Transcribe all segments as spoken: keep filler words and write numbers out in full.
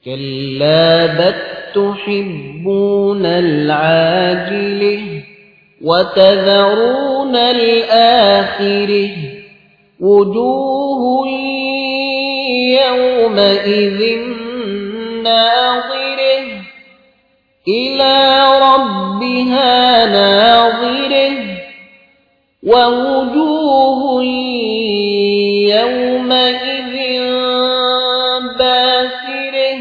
كلا بل تحبون العاجلة وتذرون الآخرة وجوه يومئذ ناظرة إلى ربها ناظرة ووجوه يومئذ باسرة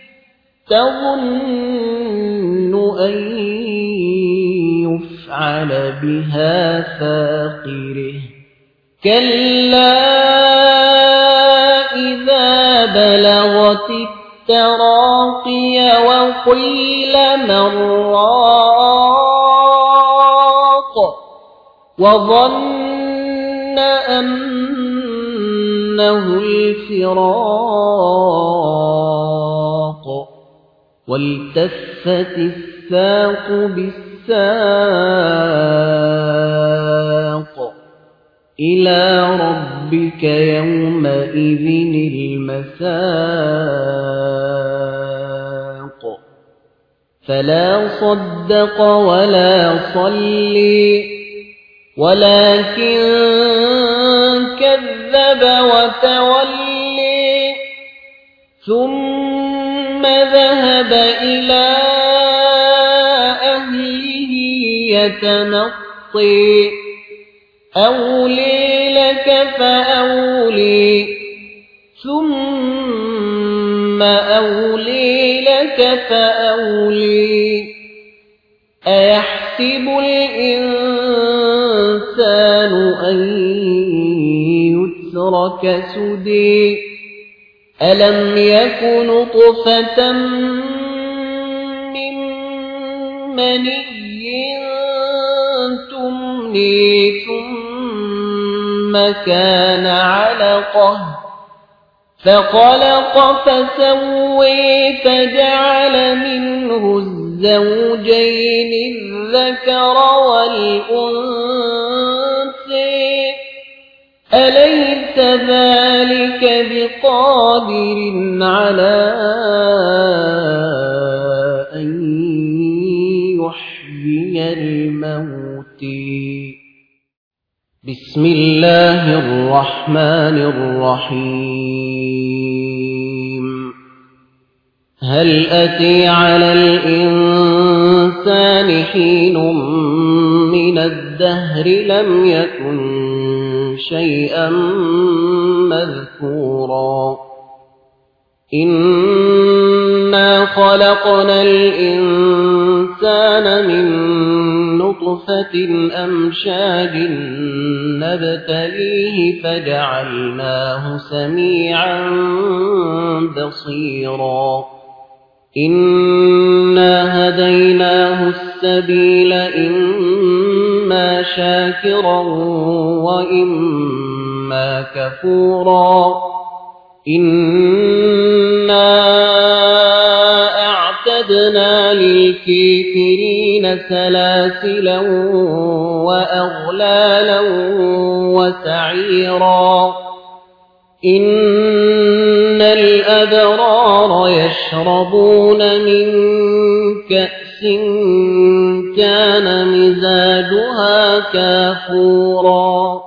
تظن أن يفعل بها فاقرة كلا إذا بلغت التراقي وقيل من راق وظن أنه الفراق والتفت الساق بالساق إلى ربك يومئذ المساق فلا صدق ولا صلي ولكن كذب وتولي ثم ذهب إلى أهله يتمطي أولي لك فأولي ثم أولي لك فأولي أيحسب الإنسان أن يترك سدى ألم يكن نطفة من مني تمني ثم كان علقة فخلق فسوي فجعل منه الزوجين الذكر والأنثى أليس ذلك بقادر على أن يحيي الموتى بسم الله الرحمن الرحيم هل أتي على الإنسان حين من الدهر لم يكن شيئا مذكورا إنا خلقنا الإنسان من نطفة أمشاج نبتليه فجعلناه سميعا بصيرا إنا هديناه السبيل إما شاكرا وإما كفورا إنا أعتدنا للكافرين سلاسلا وأغلالا وسعيرا إن الأبرار يشربون من كأس كان مزاجها كافورا